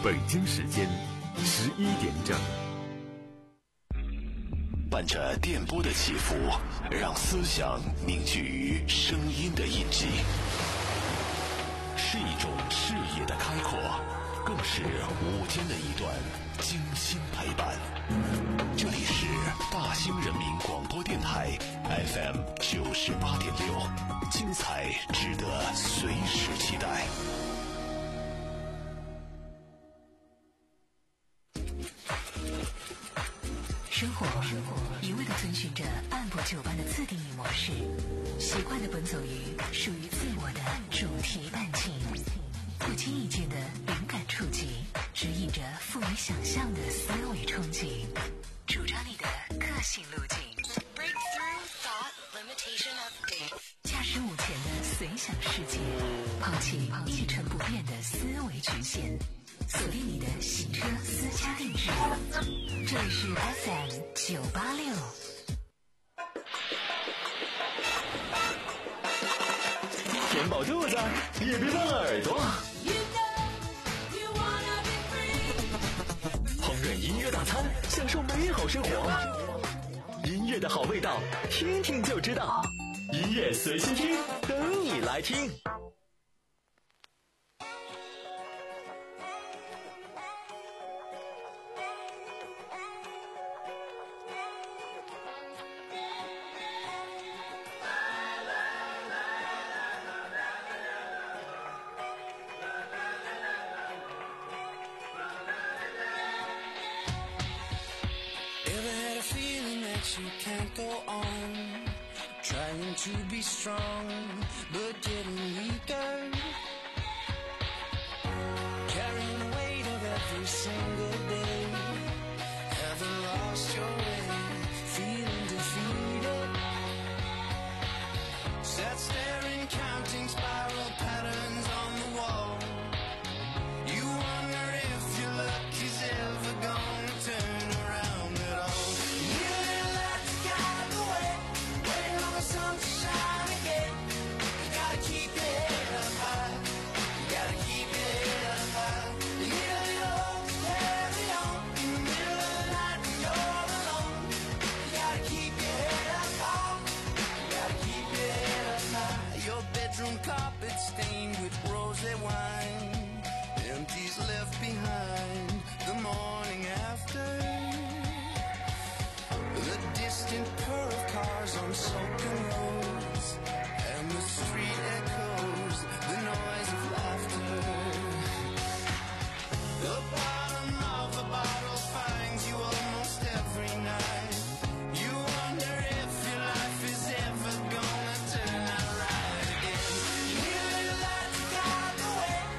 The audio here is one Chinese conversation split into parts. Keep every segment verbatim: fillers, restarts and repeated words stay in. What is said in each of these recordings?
北京时间十一点整。 伴着电波的起伏，让思想凝聚于声音的印记，是一种视野的开阔，更是午间的一段精心陪伴。这里是大兴人民广播电台 F M 九十八点六，精彩值得随时期待。 生活一味地遵循着按部就班的自定义模式，习惯地奔走于属于自我的主题伴情，不经意间的灵感触及，指引着富于想象的思维憧憬，主张你的个性路径。驾驶午前的随想世界，抛弃一成不变的思维局限，锁定你的行车私家定制。这里是 F M 九八六。 填饱肚子，也别忘了耳朵。烹饪音乐大餐，享受美好生活。音乐的好味道，听听就知道。音乐随心听，等你来听。 You can't go on trying to be strong but getting weaker, carrying the weight of every single day, haven't lost your way, feeling defeated, sat staring, counting spiral patterns on the wall. You wonder if your luck is ever gonna turn around at all. Sun to shine again. You gotta keep your head up high. You gotta keep your head up high. You need a little hope to carry on in the middle of the night when you're alone. You gotta keep your head up high. You gotta keep your head up high. Your bedroom carpet stained with rosé wine, empties left behind the morning after. The distant purr of cars on soaking roads, and the street echoes the noise of laughter. The bottom of the bottle finds you almost every night. You wonder if your life is ever gonna turn out right again. You need a little light to guide the way.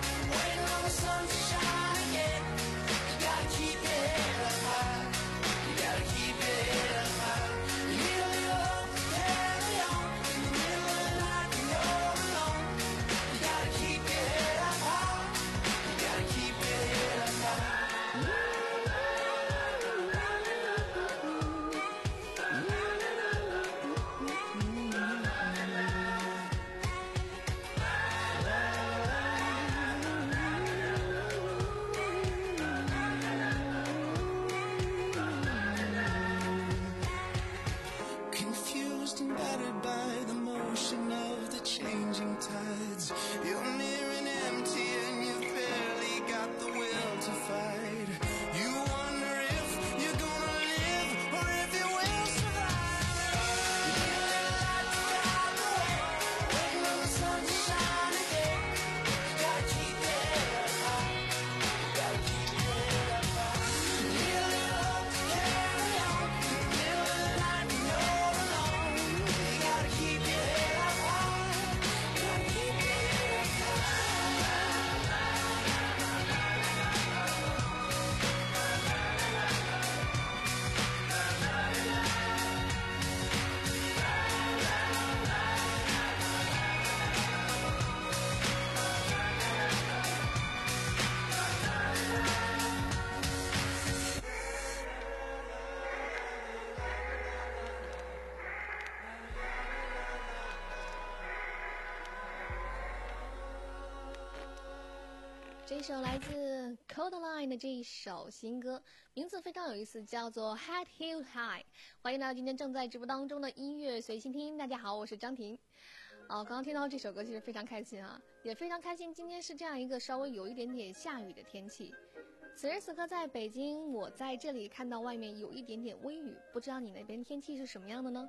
这一首来自 Codeline 的这一首新歌，名字非常有意思，叫做 Head Held High。欢迎来到今天正在直播当中的音乐随心听。大家好，我是张婷。哦，刚刚听到这首歌，其实非常开心啊，也非常开心。今天是这样一个稍微有一点点下雨的天气。此时此刻在北京，我在这里看到外面有一点点微雨，不知道你那边天气是什么样的呢？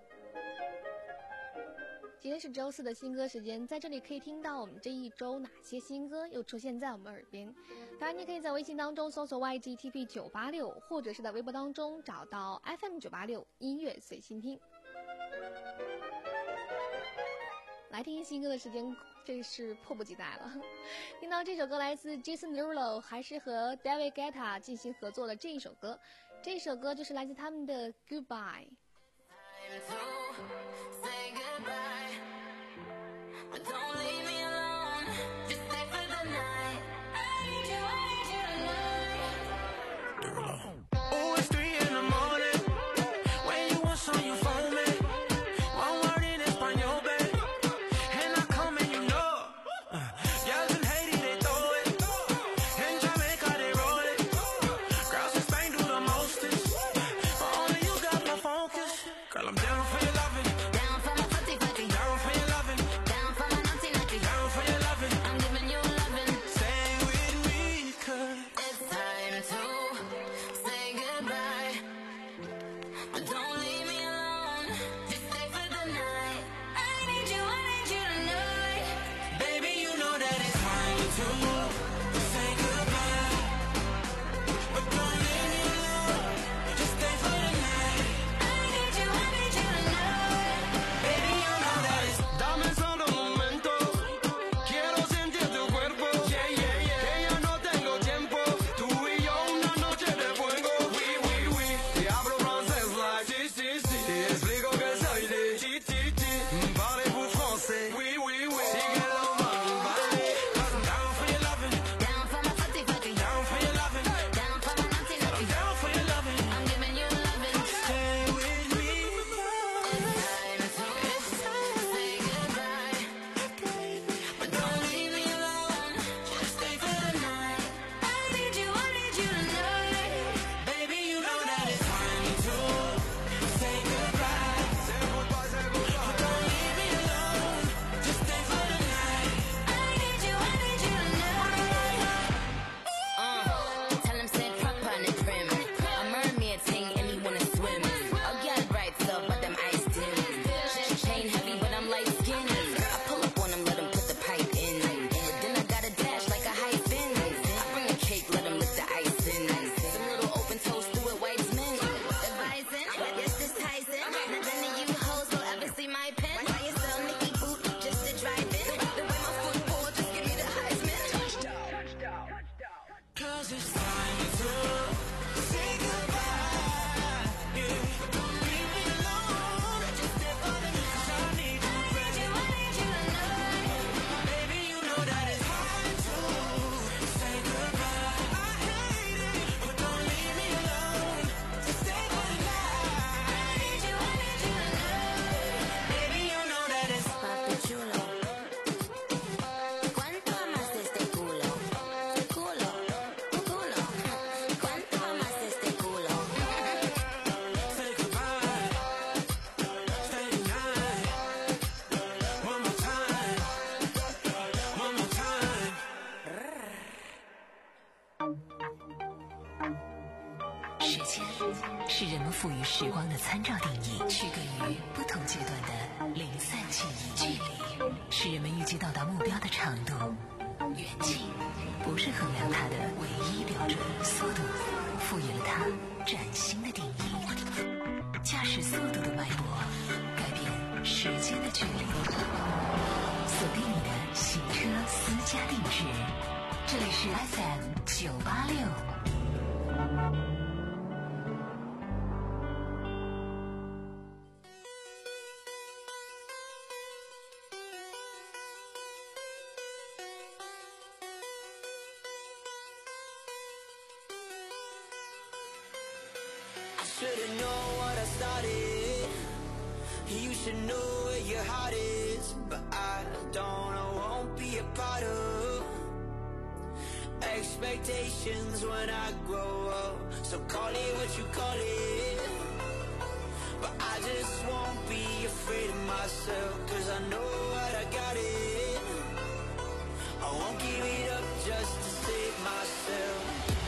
今天是周四的新歌时间，在这里可以听到我们这一周哪些新歌又出现在我们耳边。当然你可以在微信当中搜索 Y G T P 九八六， 或者是在微博当中找到 F M 九八六 音乐随心听。来听新歌的时间这是迫不及待了。听到这首歌来自 Jason Derulo 还是和 David Guetta 进行合作的这一首歌，这首歌就是来自他们的 Goodbye。 Don't leave me alone, just stay for the night. I need you, I need you tonight. Oh, it's three in the morning. When you want some, you phone me. One word in Espanol, babe. And I come and you know. Uh, girls in Haiti, they throw it. In Jamaica, they roll it. Girls in Spain do the mostest. But only you got my focus. Girl, I'm down for your loving. Down for my footy footy. Down for your loving. Down for your loving, I'm giving you loving. Stay with me, cause it's time to say goodbye. But don't leave me alone, just stay for the night. I need you, I need you tonight. Baby, you know that it's time to say goodbye. But don't leave me alone, just stay for the night. I need you, I need you tonight. Baby, you know that it's diamonds on the momento. Quiero sentir tu cuerpo, yeah, yeah, yeah. Que ya no tengo tiempo. Tú y yo una noche de fuego. Oui, oui, oui. Te hablo francés like si, si, si. Te explico que soy de ti, ti, ti. Parlez-vous français? Oui, oui, oui. Síguelo, mami, vale. Cause I'm down for your loving. Down for my footy footy. Down for your loving. Down for my naughty naughty. I'm down for your loving. I'm giving you loving. Stay with me. It's time to say goodbye. But don't leave me alone, just stay for the night. I need you, I need you tonight. Baby, you know that it's time to say goodbye. Say goodbye, say goodbye. But don't leave me alone, just stay for the night. I need you, I need you tonight. Uh, tell him said proper on the trim. A mermaid thing and he wanna swim. A girl brights up, but them eyes dim. Chain heavy, but I'm light skinned. I pull up on him, let him put the pipe in. Then I got a dash like a hyphen. I bring a cake, let him lick the ice in. Some little open toast, do it white men. Advising, yes, this Tyson. None of you hoes will ever see my pen. Why you sell Nicky boot just to drive in? The way my football, just give me the Heisman. Cause it's time to say goodbye. Yeah. Don't leave me alone, just stay for the night. 'Cause I need you, I need you, I need you tonight. Baby, you know that it's time to say goodbye. I hate it, but don't leave me alone, just stay for the night. I need you, I need you tonight. Baby, you know that it's papi chulo. ¿Cuánto amas este culo? Culo, culo. ¿Cuánto amas este culo? Say goodbye, stay tonight. One more time, one more time. 时间是人们赋予时光的参照定义，区隔于不同阶段的零散记忆。距离是人们预计到达目标的长度，远近不是衡量它的唯一标准。速度赋予了它崭新的定义，驾驶速度的脉搏改变时间的距离。锁定你的行车私家定制，这里是 F M 九八六。 Should've known what I started. You should know where your heart is, but I don't, I won't be a part of expectations when I grow up. So call it what you call it, but I just won't be afraid of myself, cause I know what I got it. I won't give it up just to save myself.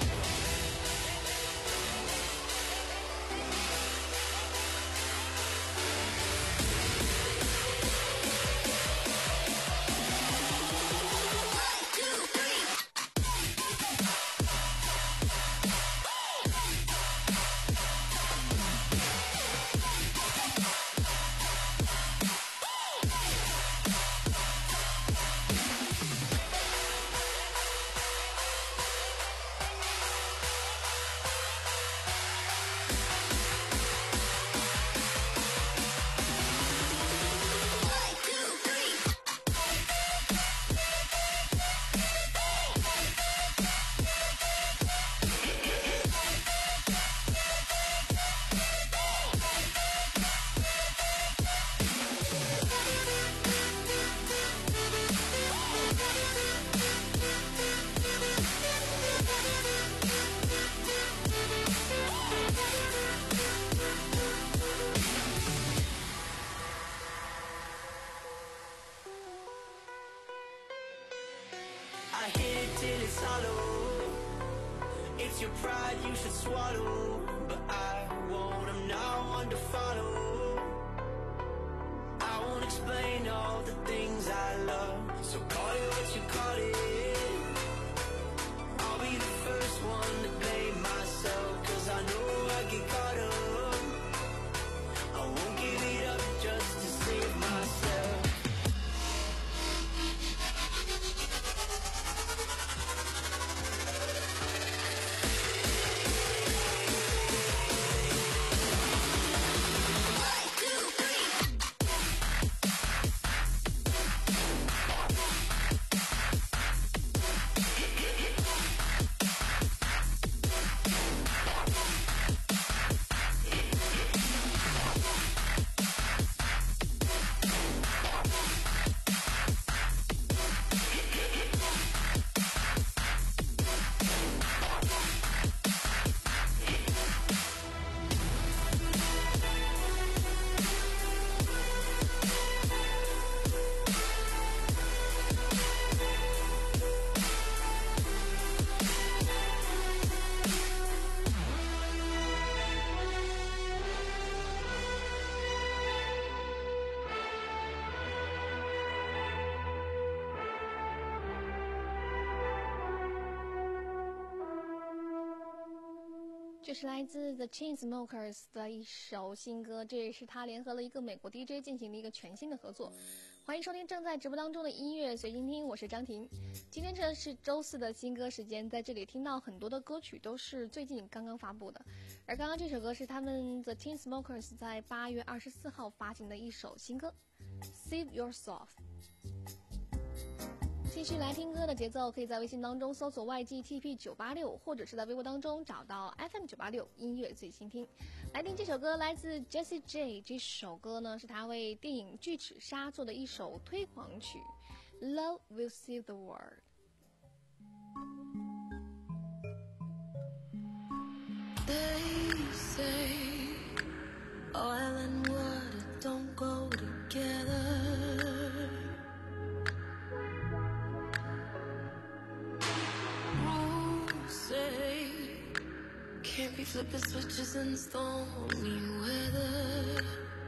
I hit it till it's hollow. It's your pride you should swallow, but I won't, I'm not one to follow. I won't explain all the things I love, so call it what you call it. I'll be the first one to blame myself, cause I know I get caught up. I won't give it up just to save myself. 这是来自 The Chainsmokers 的一首新歌，这也是他联合了一个美国 D J 进行的一个全新的合作。欢迎收听正在直播当中的音乐随心听，我是张婷。今天这是周四的新歌时间，在这里听到很多的歌曲都是最近刚刚发布的，而刚刚这首歌是他们 The Chainsmokers 在八月二十四号发行的一首新歌 Save Yourself。继续来听歌的节奏，可以在微信当中搜索 Y G T P 九八六，或者是在微博当中找到 F M 九八六音乐最新听。来听这首歌，来自 Jessie J。这首歌呢是他为电影《巨齿鲨》做的一首推广曲 ，Love Will Save the World。 They say oil and water don't go together. Say can't be flipping switches in stormy weather.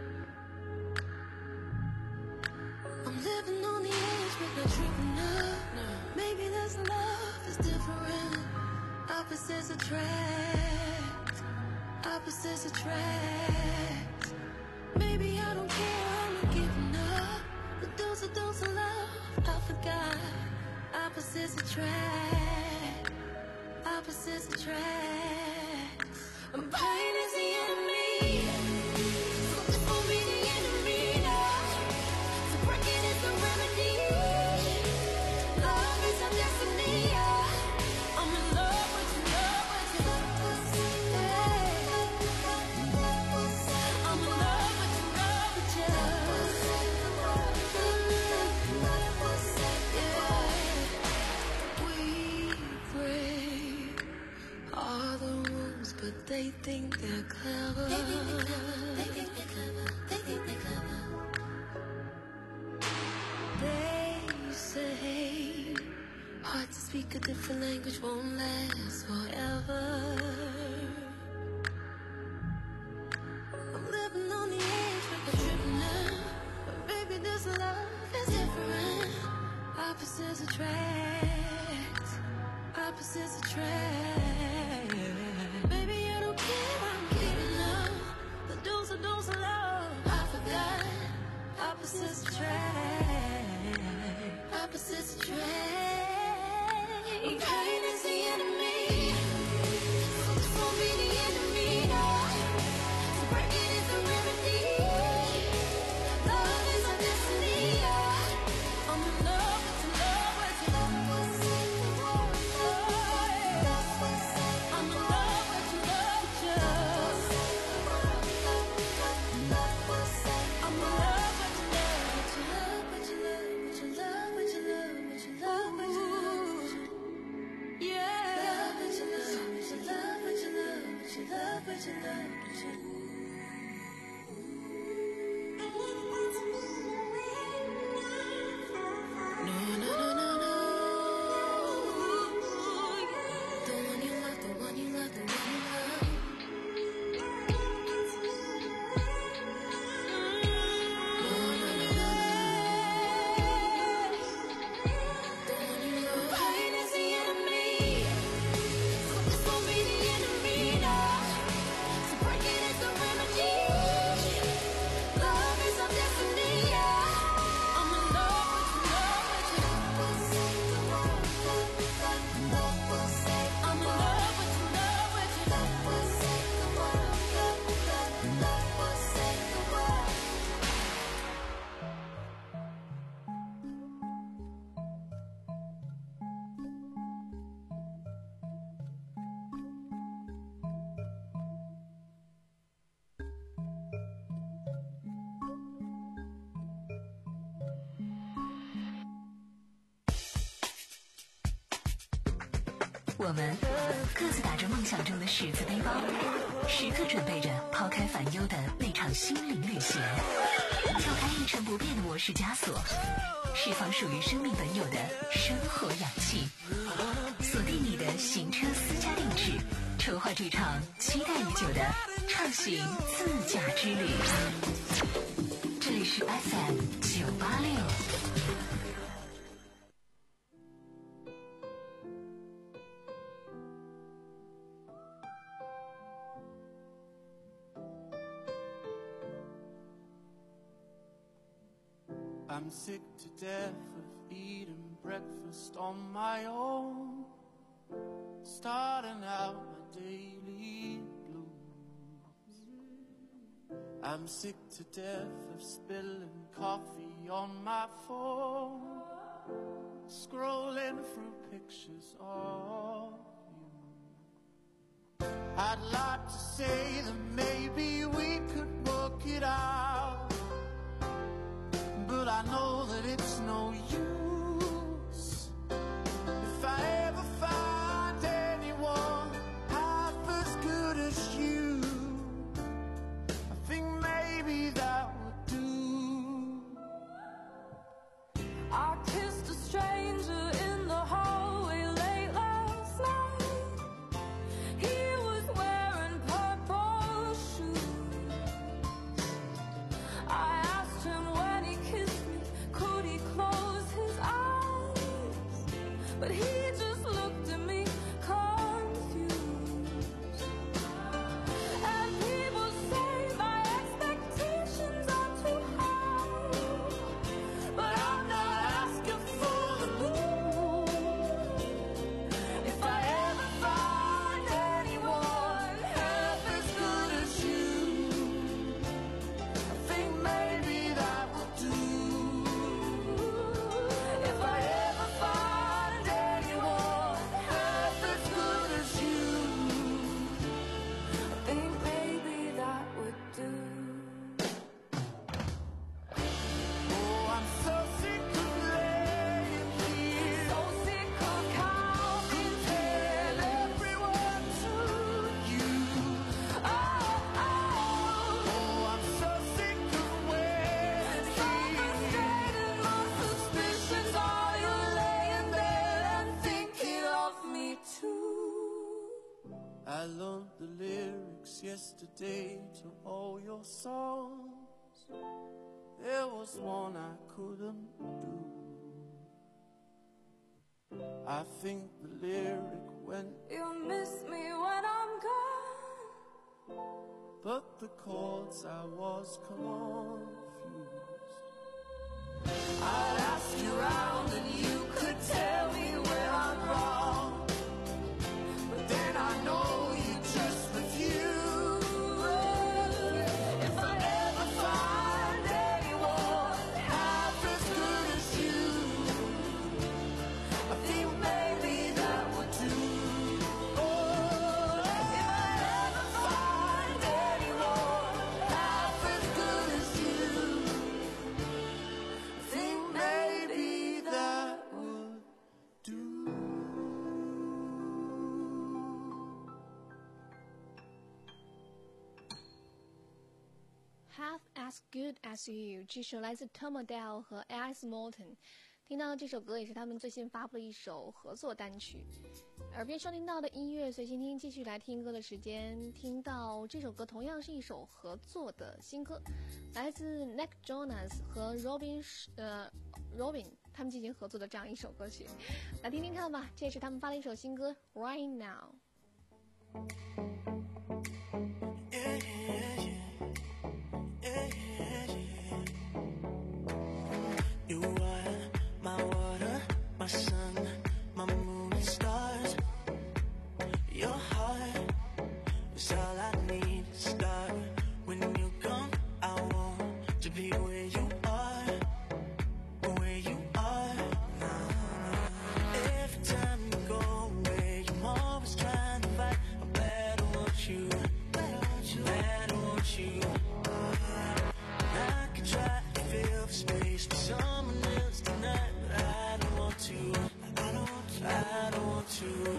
I'm living on the edge but not tripping up. No. Maybe this love is different. Opposites attract. Opposites attract. Maybe I don't care, I'm not giving up. The dose of dose of love I forgot. Opposites attract. Opposites attract. And pain is the enemy, so this won't be the enemy, no. So breaking is the remedy. Love is our destiny, yeah. I'm in love with you, love with you. Hey. I'm in love with you, love with you. Yeah. We they think they're clever. They think they're clever, they think they're clever, they think they're clever. They say hard to speak a different language won't last forever. I'm living on the edge with the trip now, but baby this love is different. Opposites attract, opposites attract. Baby I don't care, I'm giving up. The dose of dose of love, I forgot. Opposites attract, opposites attract. Pain is the enemy, so this won't be the enemy, no. So break it is the remedy. Love is our destiny, yeah. I'm in love with your love, with your love. I'm in love with your love, with your love. I'm in love with your love, with your love, with your love, with your love, with your love, with your love, with your love. Yeah. With your love, with your love, with your love, with your love, with your love, with your love. No, no, no, no, no. The one you love, the one you love, the one you love. No, no, no, no, no. The one you love. Pain is the enemy, so this won't be the enemy, no. So break it is the remedy. Love is our destiny, yeah. I'm in love with your love, with your love. I'm in love with your love, with your love. 我们各自打着梦想中的十字背包，时刻准备着抛开烦忧的那场心灵旅行，跳开一成不变的模式枷锁，释放属于生命本有的生活氧气，锁定你的行车私家定制，筹划这场期待已久的畅行自驾之旅。这里是 F M 九八六。 I'm sick to death of eating breakfast on my own, starting out my daily blues. I'm sick to death of spilling coffee on my phone, scrolling through pictures of you. I'd like to say that maybe we could work it out, but I know that it's no use. If I ever find anyone half as good as you, I think maybe that would do. I kissed a stranger in the hallway late last night. He was wearing purple shoes. I learned the lyrics yesterday to all your songs. There was one I couldn't do. I think the lyric went, You miss me when I'm gone, but the chords I was confused. I'd ask you round and you could tell me where I'm wrong, but then I know you just refuse. If I ever find anyone half as good as you, I think maybe that would do. Oh, if I ever find anyone half as good as you, I think maybe that would do. Half as good as you， 这首来自 Tom Odell 和 Alice Morton。听到的这首歌也是他们最新发布的一首合作单曲。耳边收听到的音乐随心听，继续来听歌的时间，听到这首歌同样是一首合作的新歌，来自 Nick Jonas 和 Robin 呃 Robin 他们进行合作的这样一首歌曲，来听听看吧。这是他们发的一首新歌 Right Now。 You are my water, my sun, my moon and stars. Your heart is all I need to start. When you come, I want to be where you are, where you are now. Every time you go away, I'm always trying to fight. I better want you, better want you, better want you. I could try to fill the space with someone else tonight, but I don't want to. I don't want to. I don't want to.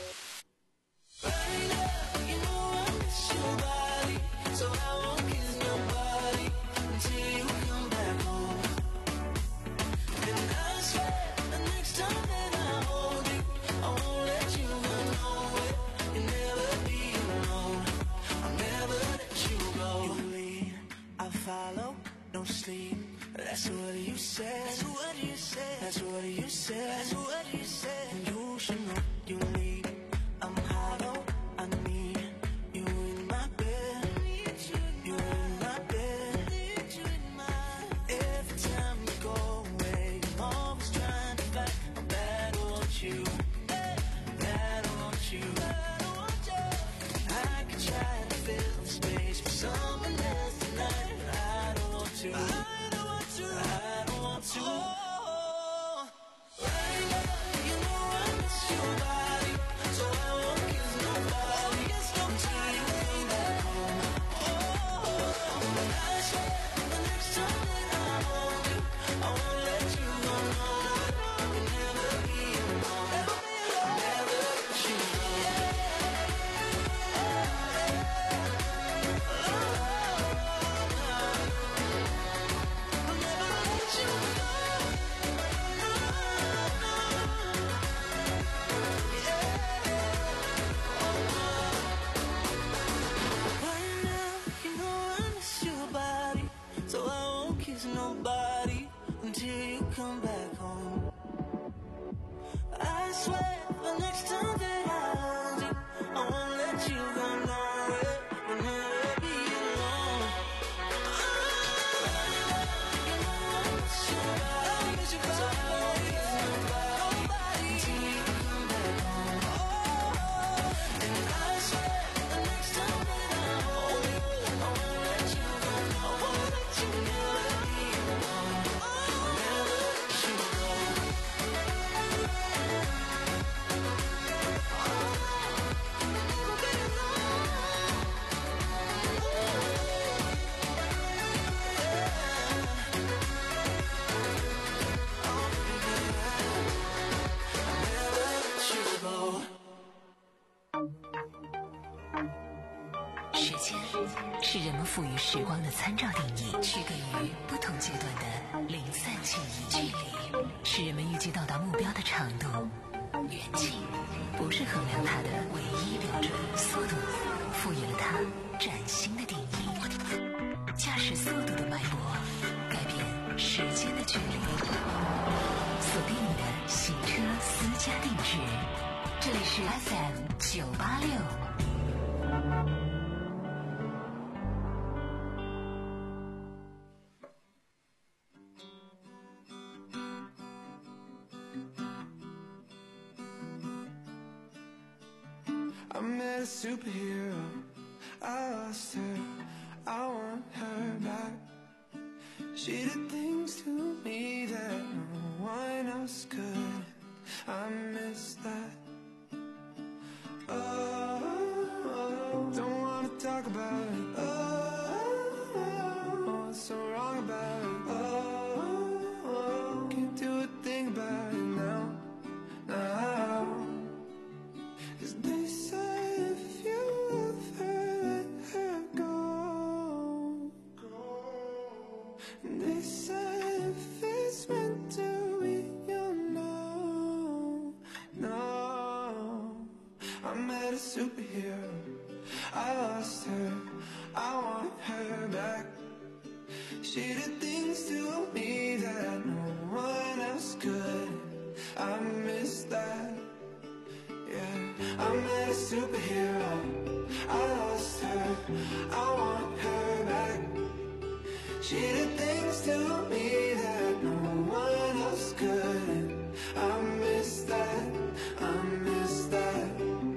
Right now, you know I miss your body, so I won't kiss nobody until you come back home. And I swear the next time that I hold you, I won't let you go nowhere. You'll never be alone. I'll never let you go. You lead, I follow, no sleep. That's what you said. That's what you said. That's what you said. That's what you said. And you should know you lead. I'm hollow. I need you in my bed. You in my bed. Every time you go away, I'm always trying to fight. I better want you. Better want you. I could try to fill the space with someone else tonight, but I don't want to. I don't want to. I don't want to. Oh, right now, you know I miss your body, so I won't kiss nobody until you come back home. Oh, I swear the next time that I hold you, I won't let you go nowhere. You'll never be alone. I'll never let you go. Right now, you know I miss your body, so I won't kiss nobody until you come back home. I swear the next time that I hold you, I won't let you go nowhere. You'll never be alone. Right now, you know I miss your body, so I won't kiss nobody until you come back home. And I swear the next time that I hold you, I won't let you go. I won't let you never be alone. I'll never let you go. I'll never let you go. 时间是人们赋予时光的参照定义，区隔于不同阶段的零散记忆。距离是人们预计到达目标的长度。远近不是衡量它的唯一标准，速度赋予了它崭新的定义。驾驶速度的脉搏，改变时间的距离。锁定你的行车私家定制，这里是 F M 九八六。 I met a superhero, I lost her, I want her back. She did things to me that no one else could. I miss that. Oh, oh, don't wanna talk about it. Oh, what's so wrong about it? Oh, oh, can't do a thing about it now, now. 'Cause they say if you love her, let her go. And they say if it's meant to be, you'll know. No, I met a superhero, I lost her, I want her back. She did things to me that no one else could. I miss that. Yeah, I met a superhero, I lost her, I want her back. She did things to me that no one else could. I miss that, I miss that.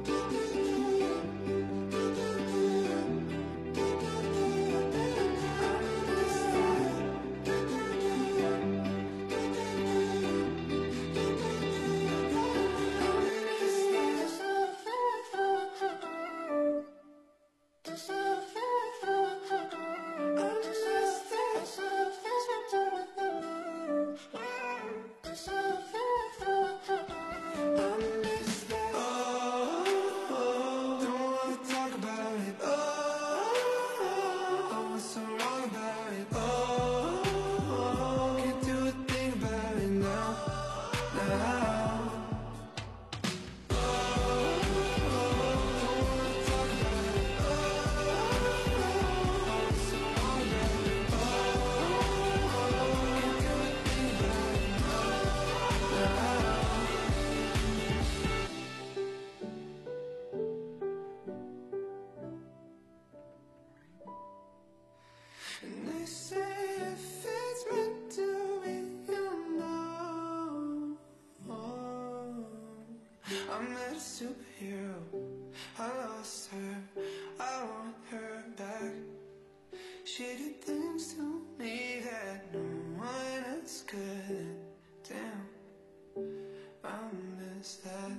And they say if it's meant to be, you'll know. Oh, I met a superhero, I lost her, I want her back. She did things to me that no one else could. Damn, I miss that.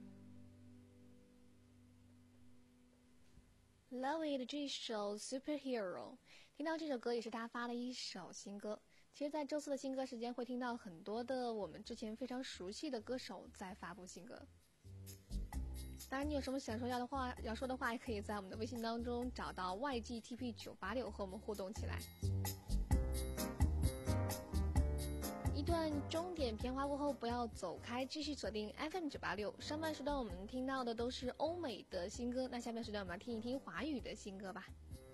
Lovey 的这首 Superhero， 听到这首歌也是他发的一首新歌。其实在周四的新歌时间会听到很多的我们之前非常熟悉的歌手在发布新歌。当然你有什么想说要的话要说的话，也可以在我们的微信当中找到 Y G T P 九八六 和我们互动起来。一段钟点片花过后不要走开，继续锁定 F M 九八六。上半时段我们听到的都是欧美的新歌，那下半时段我们来听一听华语的新歌吧。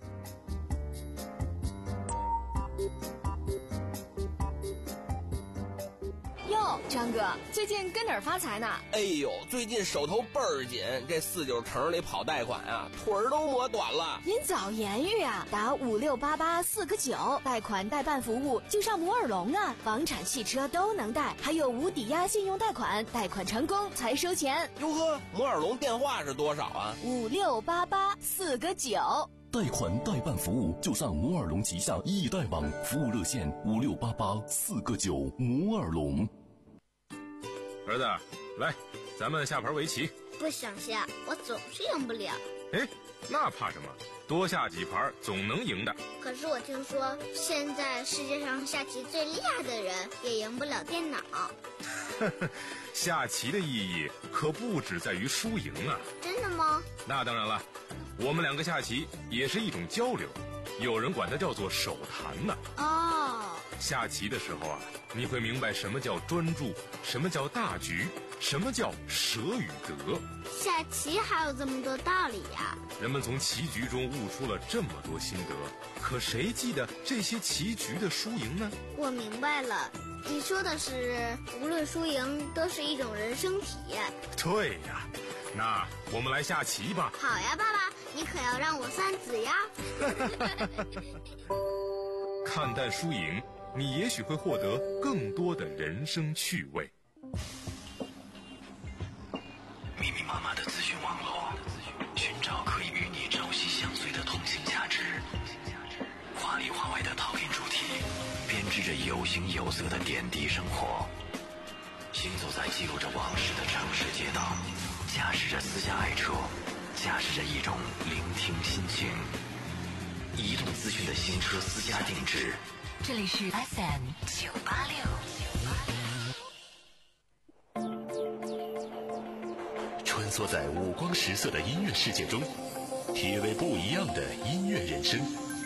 哟，张哥，最近跟哪儿发财呢？ 哎呦，最近手头倍儿紧，这四九城里跑贷款啊，腿儿都磨短了。 您早言语啊，打五六八八四个九，贷款代办服务就上摩尔龙啊，房产、汽车都能贷，还有无抵押信用贷款，贷款成功才收钱。 哟呵，摩尔龙电话是多少啊？ 五六八八四个九。 贷款代办服务就上摩尔龙旗下易贷网，服务热线五六八八四个九。摩尔龙。 儿子，来，咱们下盘围棋。 不想下，我总是赢不了。 哎，那怕什么？多下几盘总能赢的。 可是我听说，现在世界上下棋最厉害的人也赢不了电脑。 下棋的意义可不只在于输赢啊！ 真的吗？ 那当然了，我们两个下棋也是一种交流，有人管它叫做手谈呢。 哦， 下棋的时候啊，你会明白什么叫专注，什么叫大局， 什么叫舍与得？ 下棋还有这么多道理呀！ 人们从棋局中悟出了这么多心得，可谁记得这些棋局的输赢呢？ 我明白了，你说的是无论输赢都是一种人生体验。 对呀，那我们来下棋吧。 好呀，爸爸，你可要让我三子呀！ 看淡输赢，你也许会获得更多的人生趣味。 密密麻麻的资讯网络，寻找可以与你朝夕相随的通信价值。华里华外的套印主题，编织着有形有色的点滴生活。行走在记录着往事的城市街道，驾驶着私家爱车，驾驶着一种聆听心情。移动资讯的新车私家定制。 这里是 F M 九八六。 穿梭在五光十色的音乐世界中，体味不一样的音乐人生。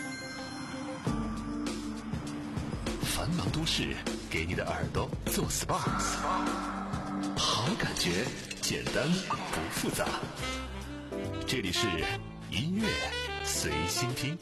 繁忙都市给你的耳朵做 S P A， 好感觉，简单不复杂。这里是音乐随心听。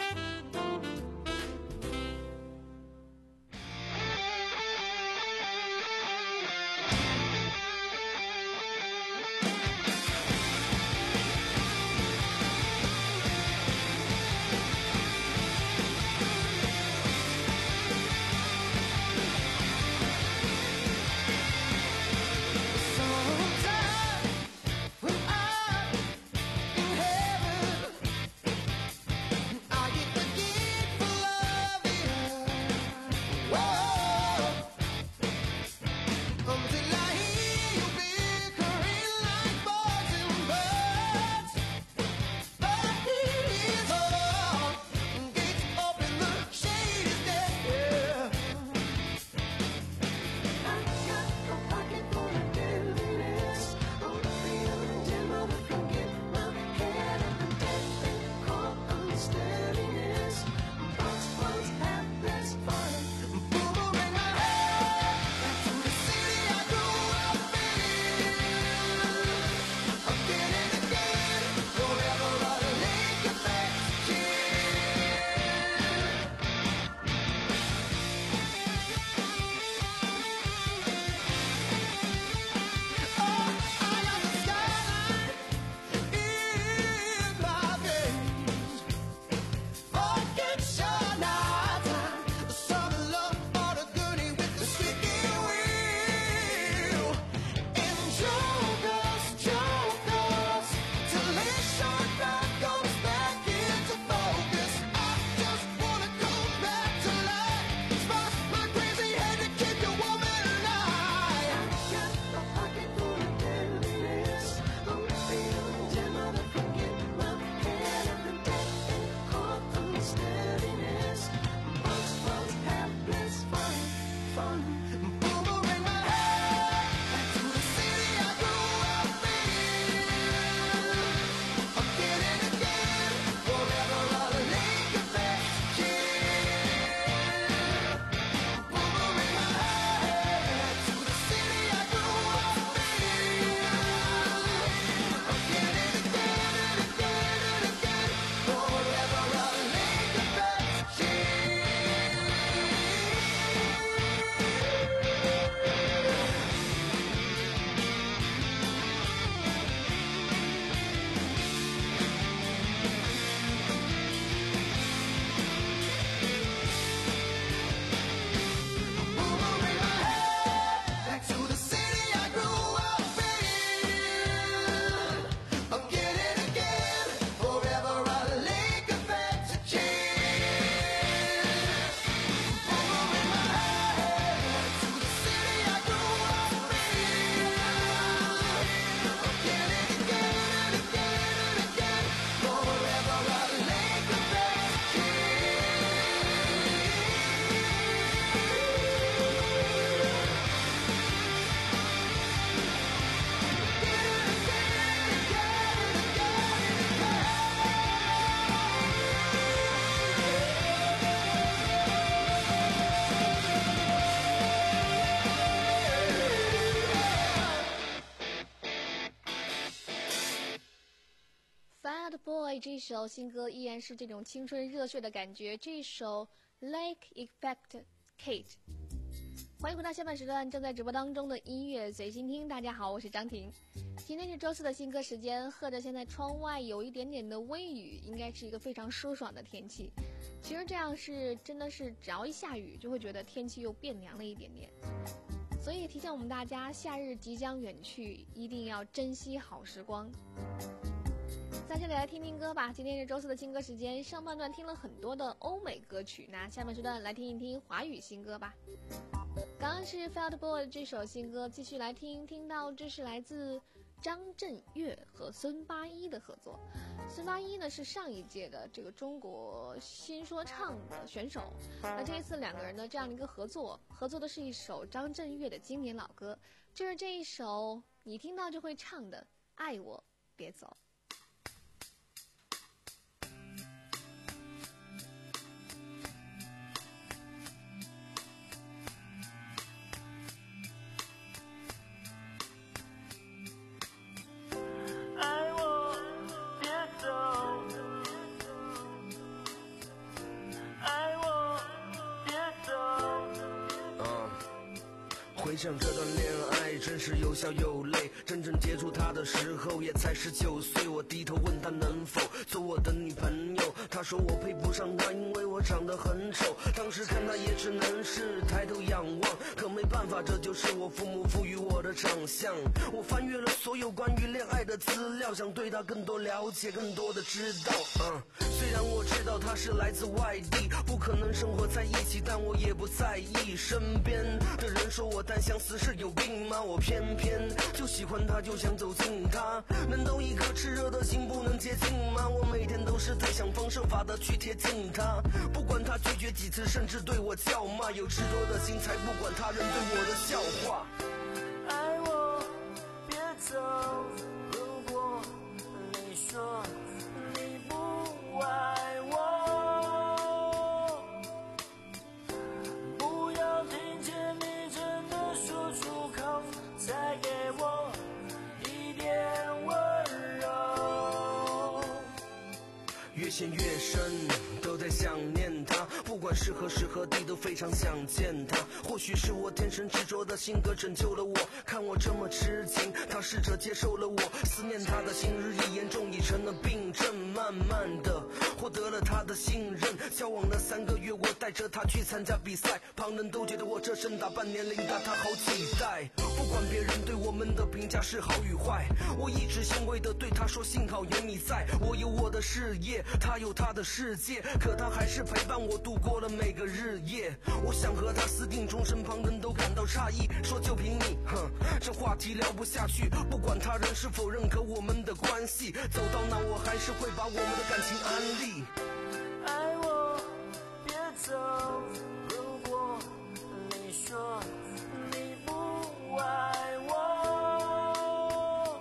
Out Boy 这首新歌依然是这种青春热血的感觉，这首 Lake Effect Kate。欢迎回到下半时段正在直播当中的音乐随心听，大家好，我是张婷。今天是周四的新歌时间，和着现在窗外有一点点的微雨，应该是一个非常舒爽的天气。其实这样是真的是只要一下雨就会觉得天气又变凉了一点点，所以提醒我们大家，夏日即将远去，一定要珍惜好时光。在这里来听听歌吧，今天是周四的新歌时间，上半段听了很多的欧美歌曲，那下半时段来听一听华语新歌吧。刚刚是 Felt Boy 这首新歌，继续来听，听到这是来自张震岳和孙八一的合作。孙八一呢是上一届的这个中国新说唱的选手，那这一次两个人的这样的一个合作，合作的是一首张震岳的经典老歌，就是这一首你听到就会唱的《爱我别走》。 回想这段恋爱真是有笑有泪，真正接触她的时候也才十九岁，我低头问她能否做我的女朋友，她说我配不上她，因为我长得很丑，当时看她也只能是抬头仰望，可没办法，这就是我父母赋予我的长相。我翻阅了所有关于恋爱的资料，想对她更多了解，更多的知道。嗯，虽然我知道她是来自外地，不可能生活在一起，但我也不在意。身边的人说我单相思是有病吗？我偏偏就喜欢他，就想走近他。难道一颗炽热的心不能接近吗？我每天都是在想方设法的去贴近他，不管他拒绝几次，甚至对我叫骂，有执着的心才不管他人对我的笑话。 爱我别走，如果你说你不爱我，不要听见你真的说出口，再给我一点温柔。 越陷越深，都在想念他，不管是何时何地都非常想见他。或许是我天生执着的性格拯救了我，看我这么痴情，他试着接受了我，思念他的心日益严重，已成了病症，慢慢的获得了他的信任。交往了三个月，我带着他去参加比赛，旁人都觉得我这身打扮年龄大，他好期待。不管别人对我们的评价是好与坏，我一直欣慰的对他说，幸好有你在。我有我的事业，他有他的世界，可他还是陪伴我度过了每个日夜。我想和他私定终身，旁人都感到诧异，说就凭你，哼，这话题聊不下去。不管他人是否认可我们的关系，走到哪我还是会把我们的感情安利。 爱我别走，如果你说你不爱我，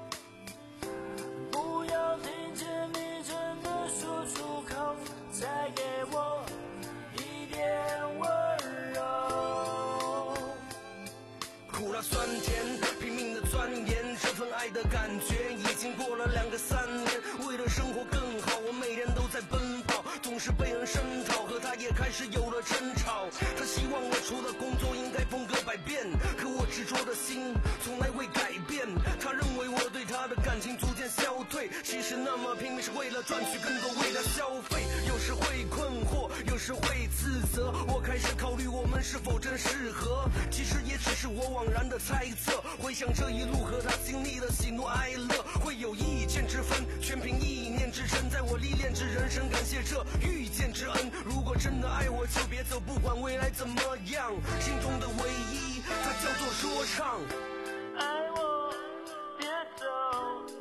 不要听见你真的说出口，再给我一点温柔。 苦辣酸甜，拼命的钻研，这份爱的感觉已经过了两个三年。为了生活更好，我每天都在奔跑，总是被人声讨，和他也开始有了争吵。他希望我除了工作应该风格百变，可我执着的心从来未改变。他认为我对他的感情逐渐消退，其实那么拼命是为了赚取更多，为了消费。有时会困惑，有时会自责，我开始考虑我们是否真适合，其实也只是我枉然的猜测。回想这一路和他经历的喜怒哀乐，会有意见之分，全凭一念之真。在我历练之人生，感谢这遇见之恩。如果真的爱我就别走，不管未来怎么样，心中的唯一它叫做说唱。 爱我别走，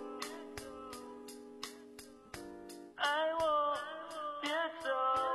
爱我别走。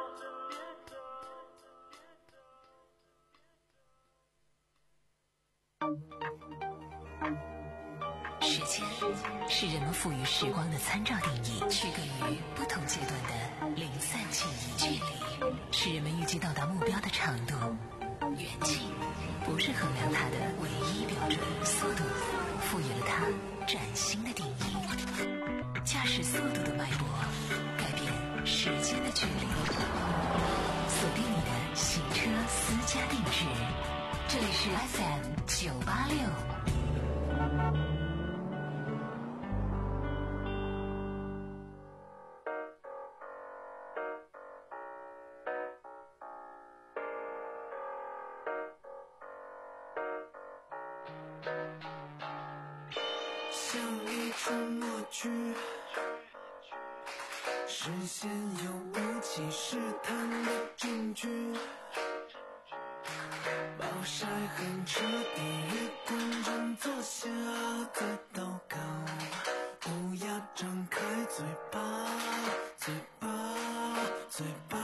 时间是人们赋予时光的参照定义，区隔于不同阶段的零散记忆。距离是人们预计到达目标的长度，远近不是衡量它的唯一标准。速度赋予了它崭新的定义。 驾驶速度的脉搏，改变时间的距离。锁定你的行车私家定制，这里是 F M 九八六。 像一出默剧，视线有不起试探的证据，暴晒很彻底，月光正坐下的祷告，不要张开嘴巴，嘴巴，嘴巴。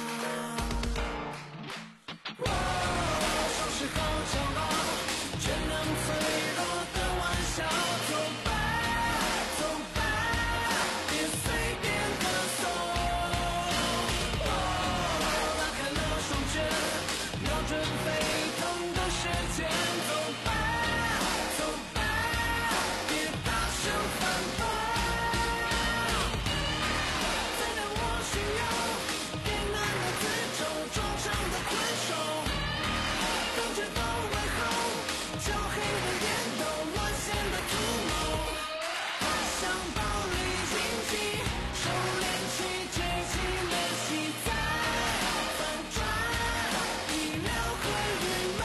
哇，收拾好骄傲，全让脆弱的玩笑。走吧，走吧，别随便咳嗽。哦，拉开了双拳，瞄准沸腾的时间。走吧，走吧，别大声反驳。再让我需要变暗的自嘲，装上的困兽，感觉到胃后焦黑的烟斗，沦陷的图谋，像暴力经济，收敛起剧情的戏，在反转，意料和郁闷。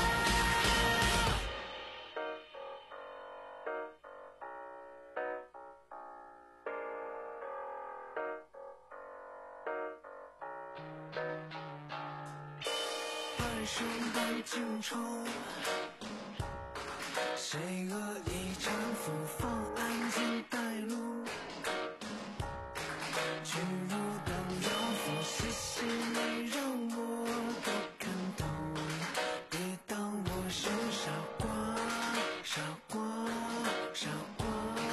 半生半镜抽，谁恶意搀扶放安静带路，巨乳当妖妇，细细没让我都看透，别当我是傻瓜，傻瓜，傻瓜。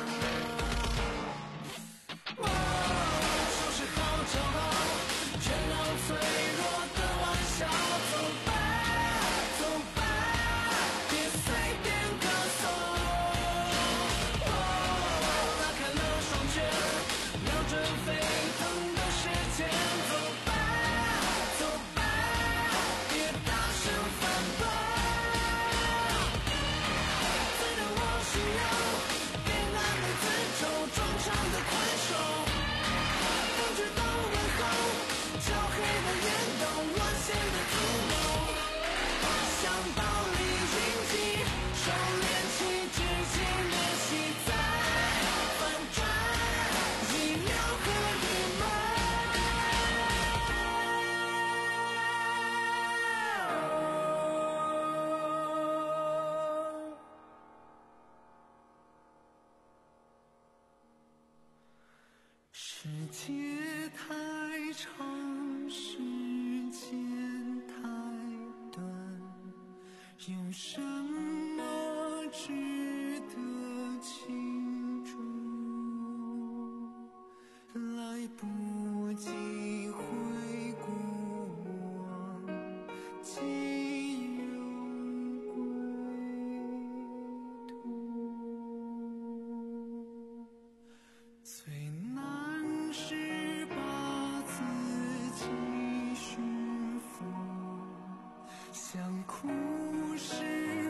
哇，收拾好骄傲，全让脆弱的玩笑。走吧，走吧，别随便咳嗽。哦，拉开了双拳，瞄准沸腾的时间。走吧，走吧，别大声反驳。再让我需要变暗的自嘲，装上的困兽，感觉到胃后焦黑的烟斗，沦陷的图谋，像暴力经济，收敛起剧情的戏，在反转，意料和郁闷。世界太长，时间太短，有什么值得庆祝？来不及回顾往既有归途，最难是把自己驯服，想哭时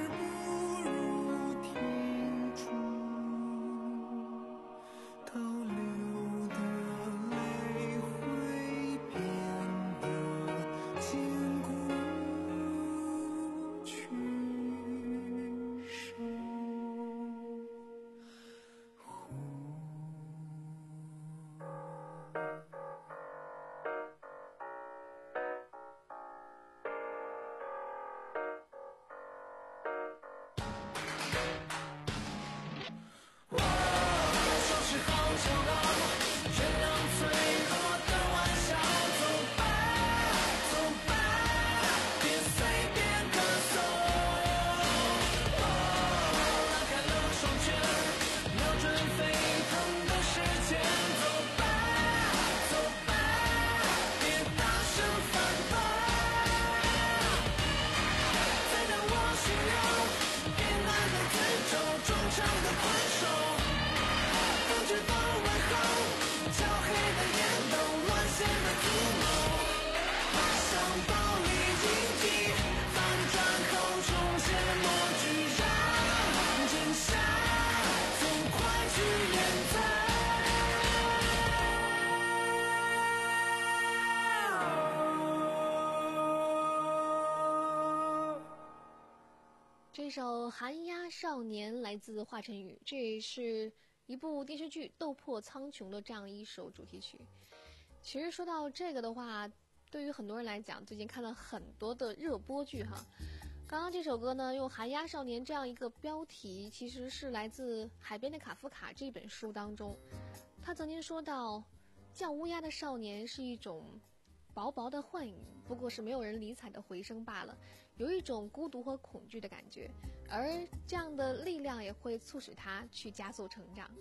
一首《寒鸦少年》来自华晨宇，这也是一部电视剧《斗破苍穹》的这样一首主题曲。其实说到这个的话，对于很多人来讲，最近看了很多的热播剧哈。刚刚这首歌呢，用《寒鸦少年》这样一个标题，其实是来自《海边的卡夫卡》这本书当中。他曾经说到，叫乌鸦的少年是一种薄薄的幻影，不过是没有人理睬的回声罢了，有一种孤独和恐惧的感觉，而这样的力量也会促使他去加速成长。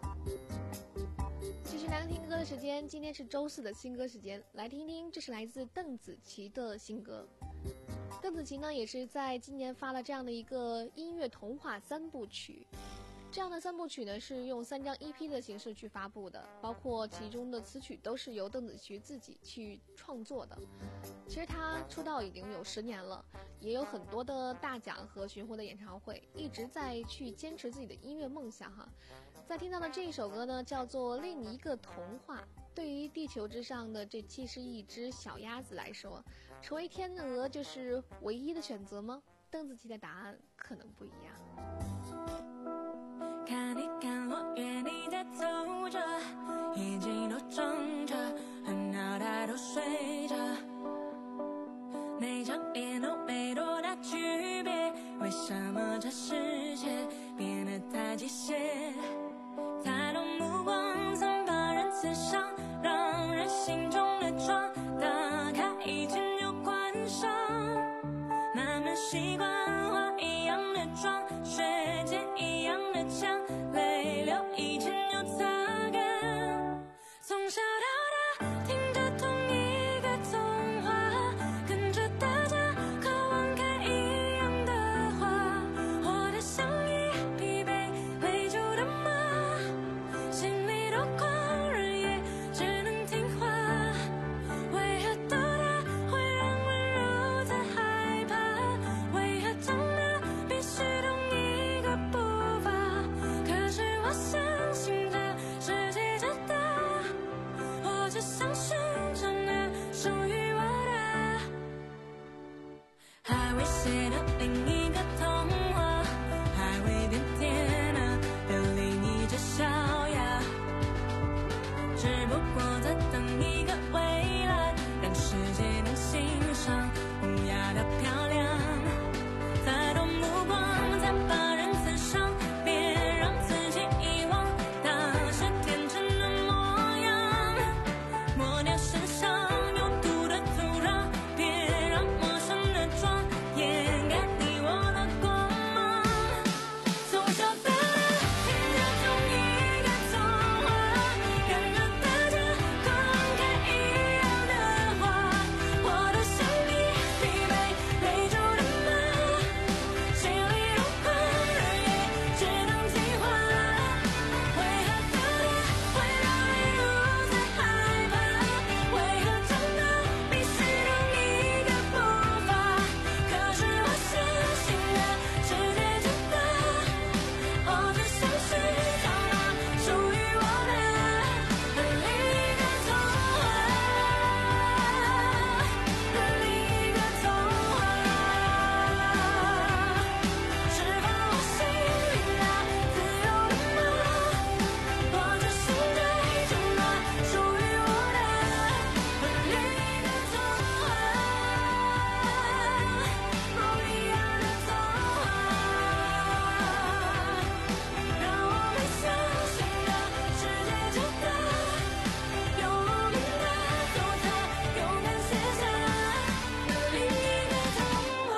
继续来听歌的时间，今天是周四的新歌时间，来听听，这是来自邓紫棋的新歌。邓紫棋呢，也是在今年发了这样的一个音乐童话三部曲。这样的三部曲呢，是用三张 E P 的形式去发布的，包括其中的词曲都是由邓紫棋自己去创作的。其实她出道已经有十年了，也有很多的大奖和巡回的演唱会，一直在去坚持自己的音乐梦想哈。在听到的这一首歌呢，叫做《另一个童话》。对于地球之上的这七十亿只小鸭子来说，成为天鹅就是唯一的选择吗？邓紫棋的答案可能不一样。 看一看落叶，你在走着，眼睛都睁着，脑袋都睡着，每张脸都没多大区别，为什么这世界变得太机械？太多目光曾把人刺伤，让人心中的窗打开一天就关上，慢慢习惯画一样的妆，学姐一样的墙，泪流一天就擦干。从小到大听着同一个童话，跟着大家渴望看一样的花，活得像一匹被累久的马，心里都狂热也只能听话。为何到大会让温柔在害怕？为何长大必须同一个步伐？可是我相信这世界之大，我只想寻找那属于我的，还未写的另一个童话，还未变天啊的另一只小鸭，只不过在等一个未来，让世界能欣赏乌鸦的漂亮。太多目光在把人刺伤，别让自己遗忘当时天真的模样，抹掉身上有毒的土壤，别让陌生的妆掩盖你我的光芒。从小到大听着同一个童话，跟着大家渴望看一样的花，活得像一匹被累久的马，心里都狂热也只能听话。为何到大会让人如此害怕？为何长大必须同一个步伐？可是我相信这世界之大，我只想寻找那属于我的另一个童话，另一个童话。释放我心里那自由的梦，我只想追逐那属于我的另一个童话，不一样的童话，让我们相信这世界之大，用我们的走在勇敢写下另一个童话。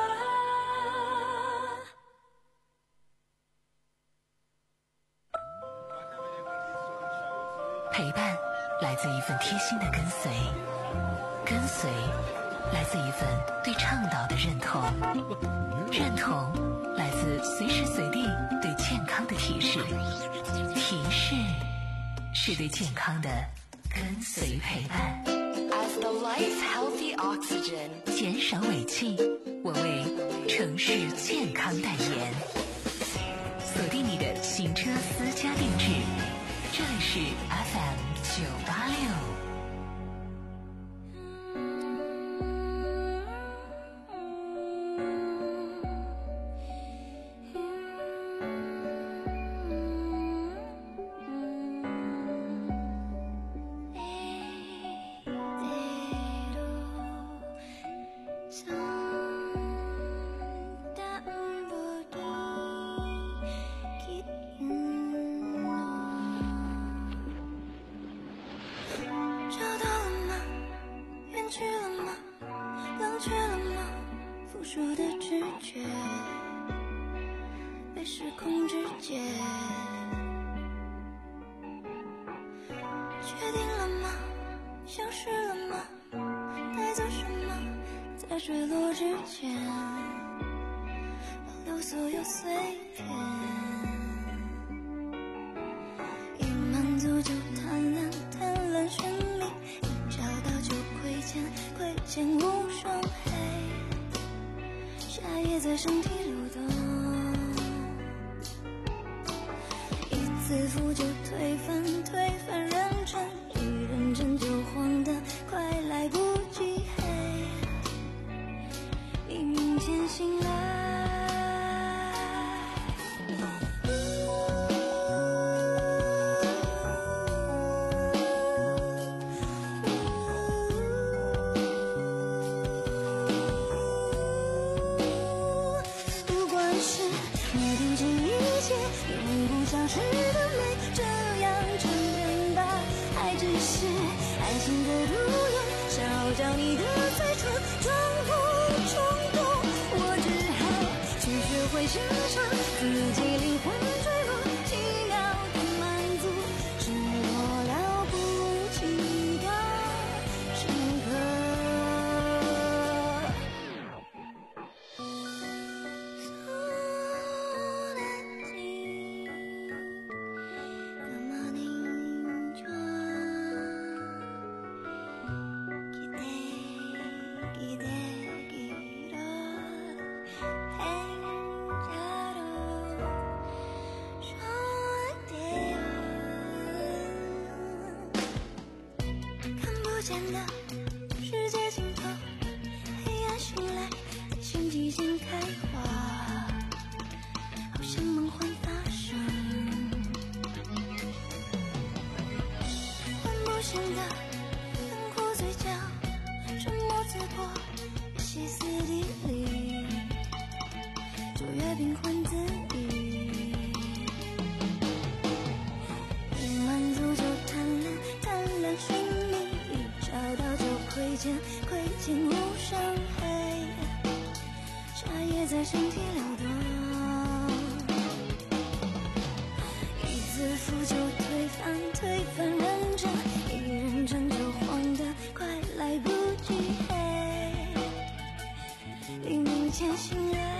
陪伴来自一份贴心的跟随，跟随来自一份对倡导的认同，认同来自随时随地对健康的提示，提示是对健康的跟随陪伴。As the life healthy oxygen， 减少尾气，我为城市健康代言。锁定你的行车私家定制，这里是 F M 九八六。 坠落之前，保留所有碎片。一满足就贪婪，贪婪寻觅，一找到就亏欠，亏欠无双黑。夏夜在身体流动，一自负就推翻，推翻认真，一认真就慌得快来不及。黎明前醒来。不管是你读尽一切永不消失的美，这样承认吧，还只是爱情的路远，烧焦你的嘴唇，装不冲动，我只好去学会欣赏自己灵魂坠落，奇妙的满足是我了不起的深刻。见的世界尽头，黑暗醒来，心即兴开花，好像梦幻发生。唤不醒的冷酷嘴角，沉默刺破歇斯底里，就越兵困自己。一满足就贪婪，贪婪寻觅，找到就亏欠，亏欠无伤害。茶叶在身体流动，一自负就推翻，推翻认真，一认真就慌得快来不及。黎明前醒来。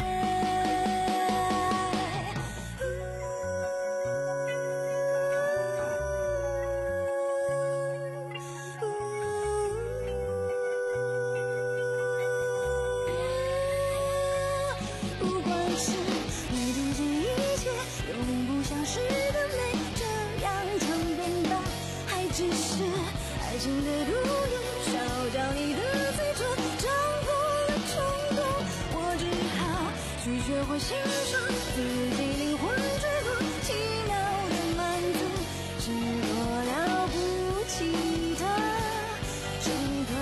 爱情的路远，烧焦你的嘴唇，掌握了冲动，我只好去学会欣赏自己灵魂坠落，奇妙的满足是多了不起的深刻。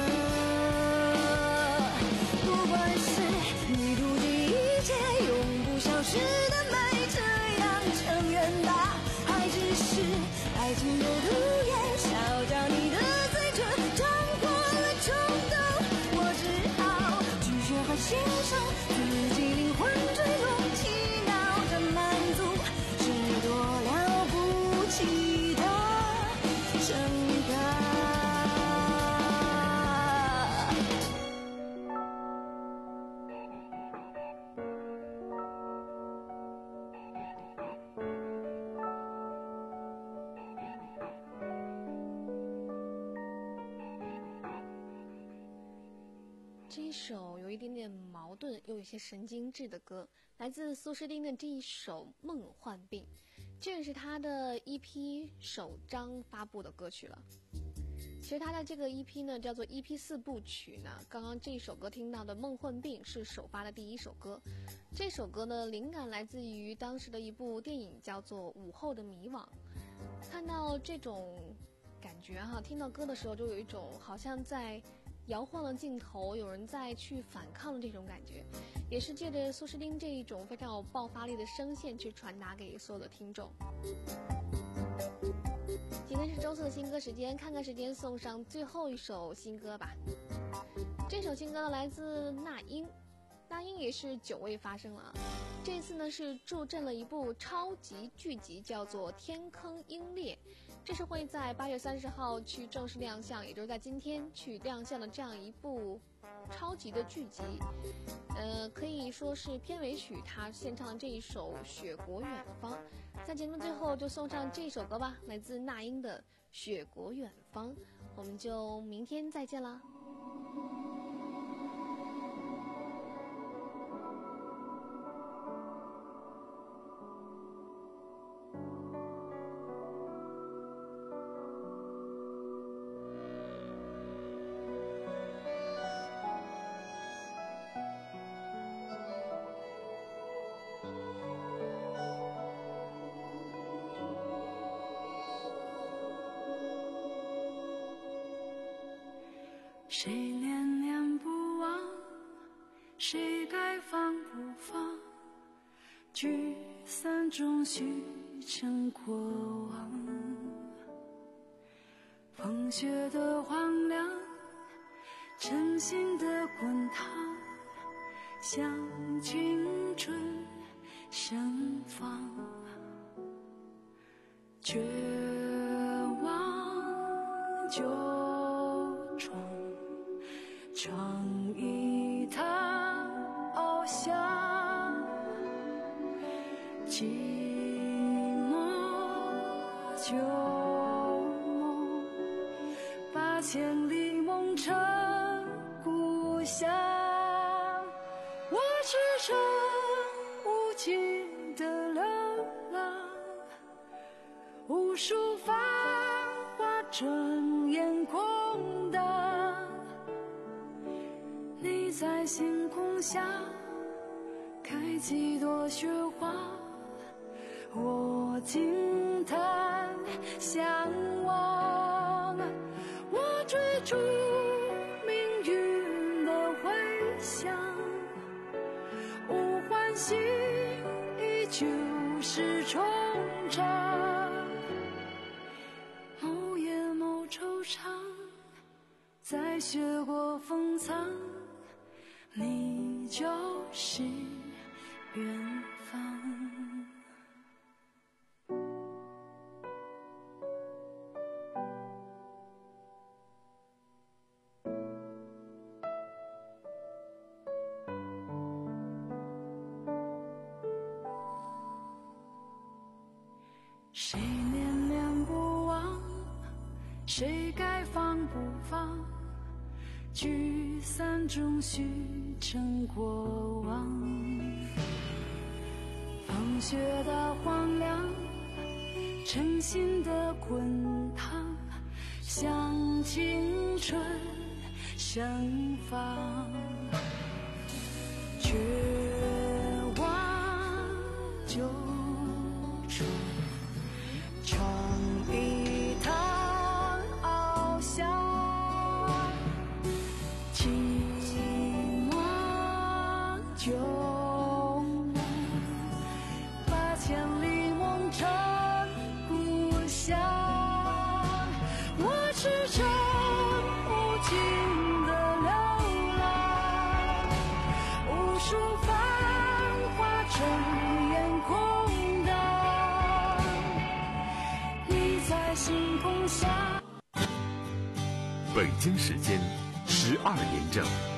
不管是你读尽一切永不消失的美，这样承认吧，还只是爱情的路远，烧焦你的欣赏自己灵魂坠落，奇妙的满足是多了不起的深刻。 这一首有一点点矛盾又有些神经质的歌，来自苏诗丁的这一首《梦幻病》，这也是他的 E P 首张发布的歌曲了。其实他的这个 E P 呢叫做 E P 四部曲呢，刚刚这首歌听到的《梦幻病》是首发的第一首歌。这首歌呢灵感来自于当时的一部电影叫做《午后的迷惘》，看到这种感觉哈，听到歌的时候就有一种好像在摇晃了镜头，有人在去反抗的这种感觉，也是借着苏诗丁这一种非常有爆发力的声线去传达给所有的听众。今天是周四的新歌时间，看看时间送上最后一首新歌吧。这首新歌来自那英，那英也是久未发声了，这次呢是助阵了一部超级剧集，叫做《天坑鹰猎》，这是会在八月三十号去正式亮相，也就是在今天去亮相的这样一部超级的剧集，呃，可以说是片尾曲，他献唱这一首《雪国远方》。在节目最后就送上这首歌吧，来自那英的《雪国远方》。我们就明天再见啦。 谁念念不忘，谁该放不放，聚散终须成过往。风雪的荒凉，真心的滚烫，像青春盛放。绝望就闯，闯一趟翱翔，寂寞就梦，把千里梦成故乡。我驰骋无尽的流浪，无数繁华睁眼空荡。你在星空下开几朵雪花，我惊叹向往。我追逐命运的回响，无欢喜依旧是惆怅。某夜某惆怅，在雪过风藏，你就是远方。谁念念不忘，谁该放不放，聚散终须成过往。风雪的荒凉，真心的滚烫，像青春盛放。绝望就闯，闯一趟翱翔。寂寞就梦，把千里梦成故乡。我驰骋无尽的流浪，无数繁华睁眼空荡。你在星空下。 北京时间十二点整。